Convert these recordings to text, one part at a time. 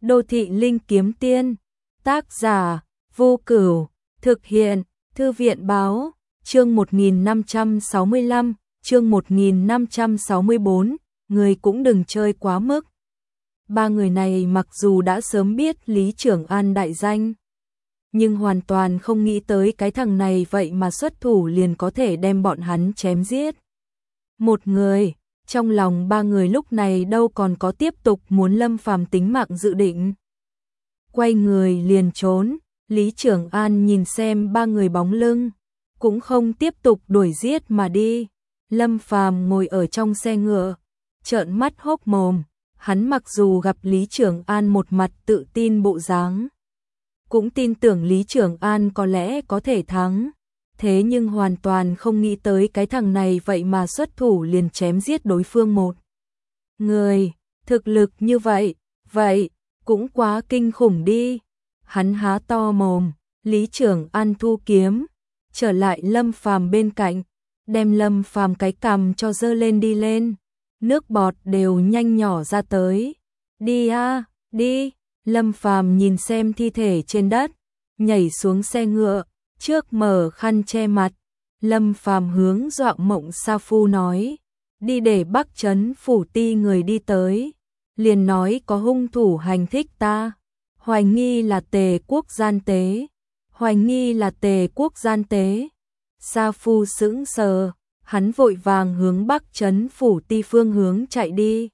Đô thị linh kiếm tiên, tác giả, Vô Cửu, thực hiện, Thư viện báo, chương 1565, chương 1564, người cũng đừng chơi quá mức. Ba người này mặc dù đã sớm biết Lý Trưởng An đại danh, nhưng hoàn toàn không nghĩ tới cái thằng này vậy mà xuất thủ liền có thể đem bọn hắn chém giết. Một người, trong lòng ba người lúc này đâu còn có tiếp tục muốn Lâm Phàm tính mạng dự định. Quay người liền trốn, Lý Trưởng An nhìn xem ba người bóng lưng, cũng không tiếp tục đuổi giết mà đi. Lâm Phàm ngồi ở trong xe ngựa, trợn mắt hốc mồm, hắn mặc dù gặp Lý Trưởng An một mặt tự tin bộ dáng, cũng tin tưởng Lý Trưởng An có lẽ có thể thắng, thế nhưng hoàn toàn không nghĩ tới cái thằng này vậy mà xuất thủ liền chém giết đối phương một người, thực lực như vậy, cũng quá kinh khủng đi. Hắn há to mồm, Lý Trưởng An thu kiếm, trở lại Lâm Phàm bên cạnh, đem Lâm Phàm cái cằm cho dơ lên đi lên, nước bọt đều nhanh nhỏ ra tới. Đi a, đi. Lâm Phàm nhìn xem thi thể trên đất, nhảy xuống xe ngựa, trước mở khăn che mặt. Lâm Phàm hướng Dọa Mộng Sa Phu nói, đi để Bắc Trấn phủ ti người đi tới, liền nói có hung thủ hành thích ta, hoài nghi là Tề Quốc gian tế, hoài nghi là Tề Quốc gian tế. Sa Phu sững sờ, hắn vội vàng hướng Bắc Trấn phủ ti phương hướng chạy đi.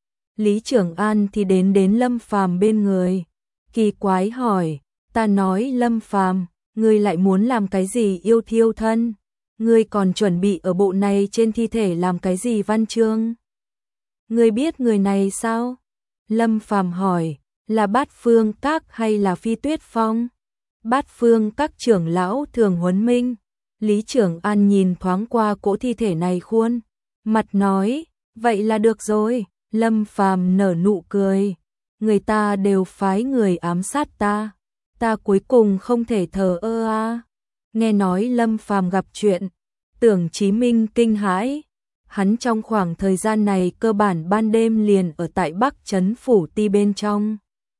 Lý Trưởng An thì đến Lâm Phàm bên người, kỳ quái hỏi, ta nói Lâm Phàm, ngươi lại muốn làm cái gì yêu thiêu thân? Ngươi còn chuẩn bị ở bộ này trên thi thể làm cái gì văn chương? Ngươi biết người này sao? Lâm Phàm hỏi, là Bát Phương Các hay là Phi Tuyết Phong? Bát Phương Các trưởng lão Thường Huấn Minh. Lý Trưởng An nhìn thoáng qua cỗ thi thể này khuôn mặt nói, vậy là được rồi. Lâm Phàm nở nụ cười, người ta đều phái người ám sát ta cuối cùng không thể thờ ơ a. Nghe nói Lâm Phàm gặp chuyện, Tưởng Chí Minh kinh hãi, hắn trong khoảng thời gian này cơ bản ban đêm liền ở tại Bắc Trấn phủ ti bên trong.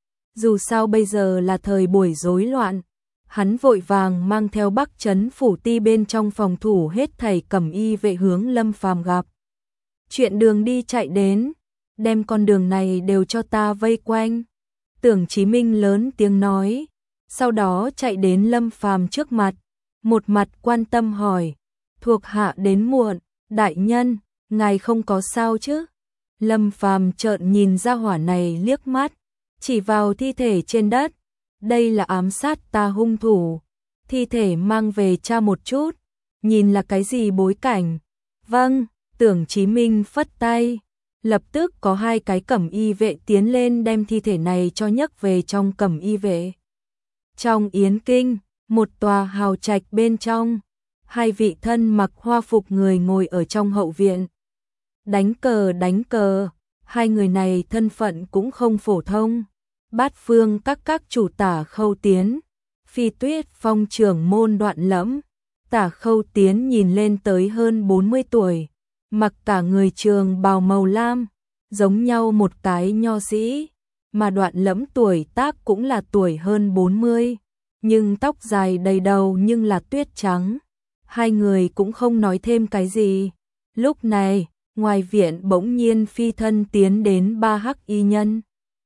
Dù sao bây giờ là thời buổi rối loạn, hắn vội vàng mang theo Bắc Trấn phủ ti bên trong phòng thủ hết thảy cẩm y vệ hướng Lâm Phàm gặp chuyện đường đi chạy đến, đem con đường này đều cho ta vây quanh. Tưởng Chí Minh lớn tiếng nói, sau đó chạy đến Lâm Phàm trước mặt, một mặt quan tâm hỏi, thuộc hạ đến muộn, đại nhân, ngài không có sao chứ? Lâm Phàm trợn nhìn ra hỏa này liếc mắt, chỉ vào thi thể trên đất, đây là ám sát ta hung thủ, thi thể mang về tra một chút, nhìn là cái gì bối cảnh. Vâng. Tưởng Chí Minh phất tay, lập tức có hai cái cẩm y vệ tiến lên đem thi thể này cho nhấc về trong cẩm y vệ. Trong Yến Kinh, một tòa hào trạch bên trong, hai vị thân mặc hoa phục người ngồi ở trong hậu viện. Đánh cờ, hai người này thân phận cũng không phổ thông. Bát Phương các chủ Tả Khâu Tiến, Phi Tuyết Phong trưởng môn Đoạn Lẫm. Tả Khâu Tiến nhìn lên tới hơn 40 tuổi. Mặc cả người trường bào màu lam, giống nhau một cái nho sĩ, mà Đoạn Lẫm tuổi tác cũng là tuổi hơn 40, nhưng tóc dài đầy đầu nhưng là tuyết trắng. Hai người cũng không nói thêm cái gì. Lúc này, ngoài viện bỗng nhiên phi thân tiến đến ba hắc y nhân.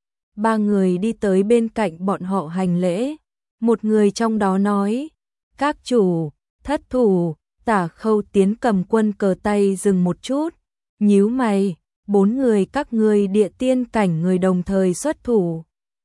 Ba người đi tới bên cạnh bọn họ hành lễ. Một người trong đó nói, các chủ, thất thủ. Tả Khâu Tiến cầm quân cờ tay dừng một chút, nhíu mày, bốn người các ngươi địa tiên cảnh người đồng thời xuất thủ,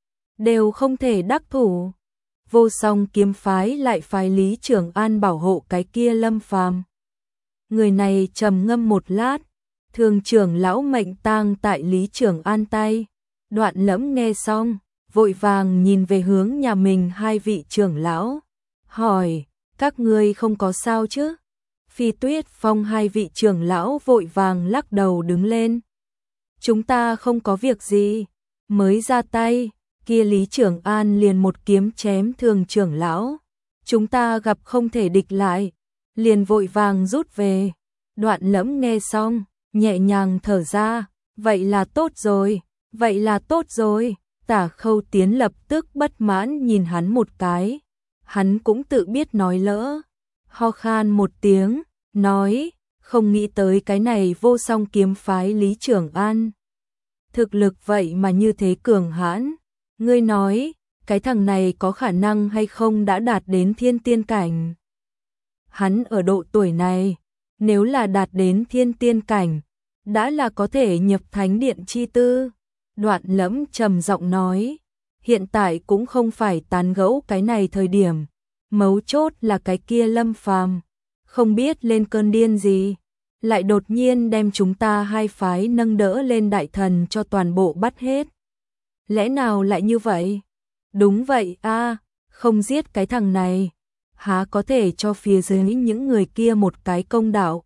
đều không thể đắc thủ. Vô Song kiếm phái lại phái Lý Trưởng An bảo hộ cái kia Lâm Phàm. Người này trầm ngâm một lát, thường trưởng lão mệnh tang tại Lý Trưởng An tay. Đoạn Lẫm nghe xong, vội vàng nhìn về hướng nhà mình hai vị trưởng lão, hỏi, các ngươi không có sao chứ? Phi Tuyết Phong hai vị trưởng lão vội vàng lắc đầu đứng lên. Chúng ta không có việc gì, mới ra tay, kia Lý Trưởng An liền một kiếm chém thường trưởng lão. Chúng ta gặp không thể địch lại, liền vội vàng rút về. Đoạn Lẫm nghe xong, nhẹ nhàng thở ra, vậy là tốt rồi, Tả Khâu Tiến lập tức bất mãn nhìn hắn một cái, hắn cũng tự biết nói lỡ, ho khan một tiếng, nói, không nghĩ tới cái này Vô Song kiếm phái Lý Trường An. Thực lực vậy mà như thế cường hãn, ngươi nói, cái thằng này có khả năng hay không đã đạt đến thiên tiên cảnh. Hắn ở độ tuổi này, nếu là đạt đến thiên tiên cảnh, đã là có thể nhập thánh điện chi tư. Đoạn Lẫm trầm giọng nói, hiện tại cũng không phải tán gẫu cái này thời điểm, mấu chốt là cái kia Lâm Phàm, không biết lên cơn điên gì, lại đột nhiên đem chúng ta hai phái nâng đỡ lên đại thần cho toàn bộ bắt hết. Lẽ nào lại như vậy? Đúng vậy a, không giết cái thằng này, há có thể cho phía dưới những người kia một cái công đạo.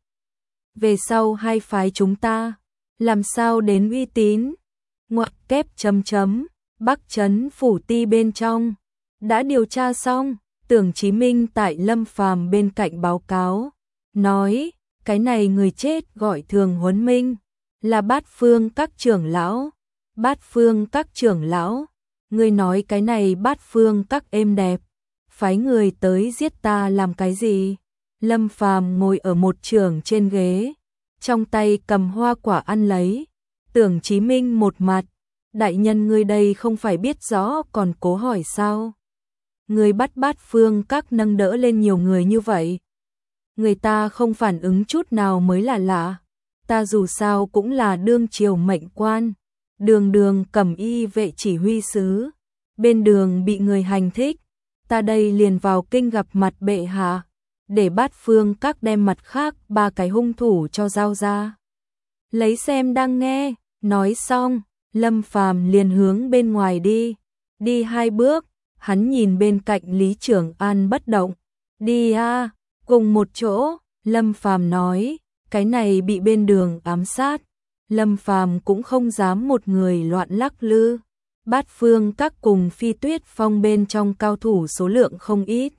Về sau hai phái chúng ta, làm sao đến uy tín? Ngoặc kép chấm chấm, Bắc Trấn phủ ti bên trong, đã điều tra xong, Tưởng Chí Minh tại Lâm Phàm bên cạnh báo cáo, nói, cái này người chết gọi Thường Huấn Minh, là Bát Phương các trưởng lão. Bát Phương các trưởng lão, ngươi nói cái này Bát Phương các êm đẹp, phái người tới giết ta làm cái gì? Lâm Phàm ngồi ở một trường trên ghế, trong tay cầm hoa quả ăn lấy. Tưởng Chí Minh một mặt, đại nhân ngươi đây không phải biết rõ còn cố hỏi sao? Ngươi bắt Bát Phương các nâng đỡ lên nhiều người như vậy, người ta không phản ứng chút nào mới là lạ. Ta dù sao cũng là đương triều mệnh quan, đường đường cầm y vệ chỉ huy sứ, bên đường bị người hành thích, ta đây liền vào kinh gặp mặt bệ hạ, để Bát Phương các đem mặt khác ba cái hung thủ cho giao ra. Lấy xem đang nghe, nói xong, Lâm Phàm liền hướng bên ngoài đi, đi hai bước, hắn nhìn bên cạnh Lý Trường An bất động, đi a, cùng một chỗ. Lâm Phàm nói, cái này bị bên đường ám sát, Lâm Phàm cũng không dám một người loạn lắc lư. Bát Phương các cùng Phi Tuyết Phong bên trong cao thủ số lượng không ít,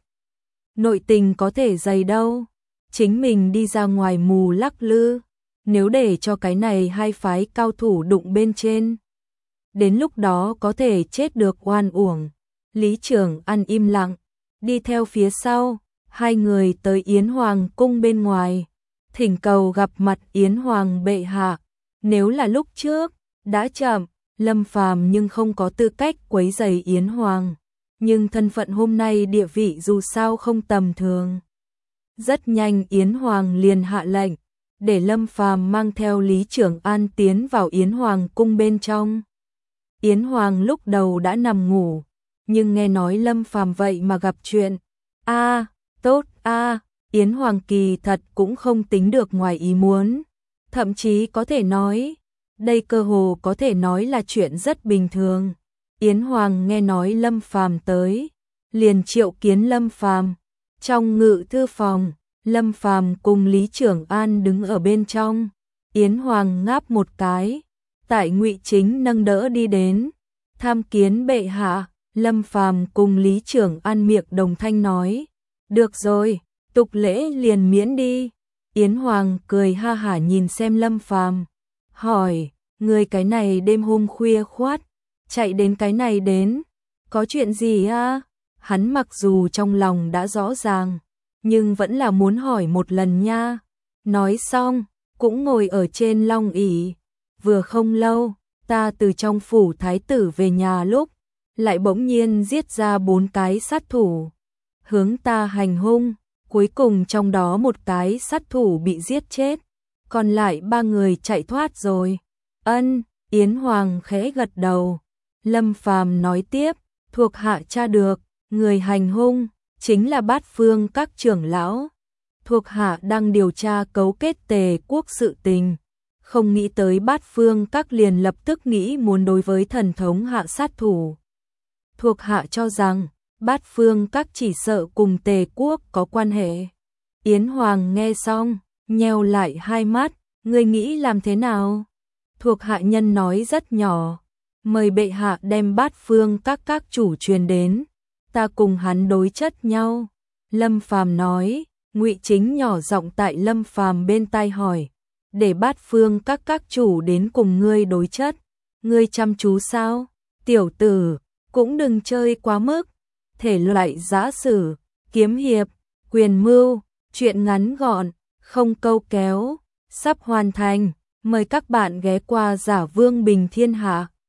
nội tình có thể dày đâu, chính mình đi ra ngoài mù lắc lư, nếu để cho cái này hai phái cao thủ đụng bên trên, đến lúc đó có thể chết được oan uổng. Lý Trường An im lặng, đi theo phía sau, hai người tới Yến Hoàng cung bên ngoài, thỉnh cầu gặp mặt Yến Hoàng bệ hạ. Nếu là lúc trước, đã chậm, Lâm Phàm nhưng không có tư cách quấy rầy Yến Hoàng, nhưng thân phận hôm nay địa vị dù sao không tầm thường. Rất nhanh Yến Hoàng liền hạ lệnh, để Lâm Phàm mang theo Lý Trường An tiến vào Yến Hoàng cung bên trong. Yến Hoàng lúc đầu đã nằm ngủ, nhưng nghe nói Lâm Phàm vậy mà gặp chuyện. A, tốt a, Yến Hoàng kỳ thật cũng không tính được ngoài ý muốn, thậm chí có thể nói, đây cơ hồ có thể nói là chuyện rất bình thường. Yến Hoàng nghe nói Lâm Phàm tới, liền triệu kiến Lâm Phàm. Trong ngự thư phòng, Lâm Phàm cùng Lý Trường An đứng ở bên trong. Yến Hoàng ngáp một cái, tại Ngụy Chính nâng đỡ đi đến, tham kiến bệ hạ. Lâm Phàm cùng Lý Trường An miệng đồng thanh nói, được rồi, tục lễ liền miễn đi. Yến Hoàng cười ha hả nhìn xem Lâm Phàm, hỏi, người cái này đêm hôm khuya khoắt, chạy đến cái này đến, có chuyện gì a? Hắn mặc dù trong lòng đã rõ ràng, nhưng vẫn là muốn hỏi một lần nha. Nói xong, cũng ngồi ở trên long ỷ. Vừa không lâu, ta từ trong phủ thái tử về nhà lúc, lại bỗng nhiên giết ra 4 cái sát thủ, hướng ta hành hung, cuối cùng trong đó một cái sát thủ bị giết chết, còn lại 3 người chạy thoát rồi. Ân, Yến Hoàng khẽ gật đầu. Lâm Phàm nói tiếp, thuộc hạ tra được, người hành hung chính là Bát Phương các trưởng lão. Thuộc hạ đang điều tra cấu kết Tề quốc sự tình, không nghĩ tới Bát Phương các liền lập tức nghĩ muốn đối với thần thống hạ sát thủ. Thuộc hạ cho rằng Bát Phương các chỉ sợ cùng Tề quốc có quan hệ. Yến Hoàng nghe xong, nheo lại hai mắt, ngươi nghĩ làm thế nào? Thuộc hạ nhân nói rất nhỏ, mời bệ hạ đem Bát Phương các chủ truyền đến, ta cùng hắn đối chất nhau. Lâm Phàm nói. Ngụy Chính nhỏ giọng tại Lâm Phàm bên tai hỏi, để Bát Phương các chủ đến cùng ngươi đối chất, ngươi chăm chú sao? Tiểu tử, cũng đừng chơi quá mức. Thể loại giã sử, kiếm hiệp, quyền mưu, truyện ngắn gọn, không câu kéo, sắp hoàn thành. Mời các bạn ghé qua Giả Vương Bình Thiên Hạ.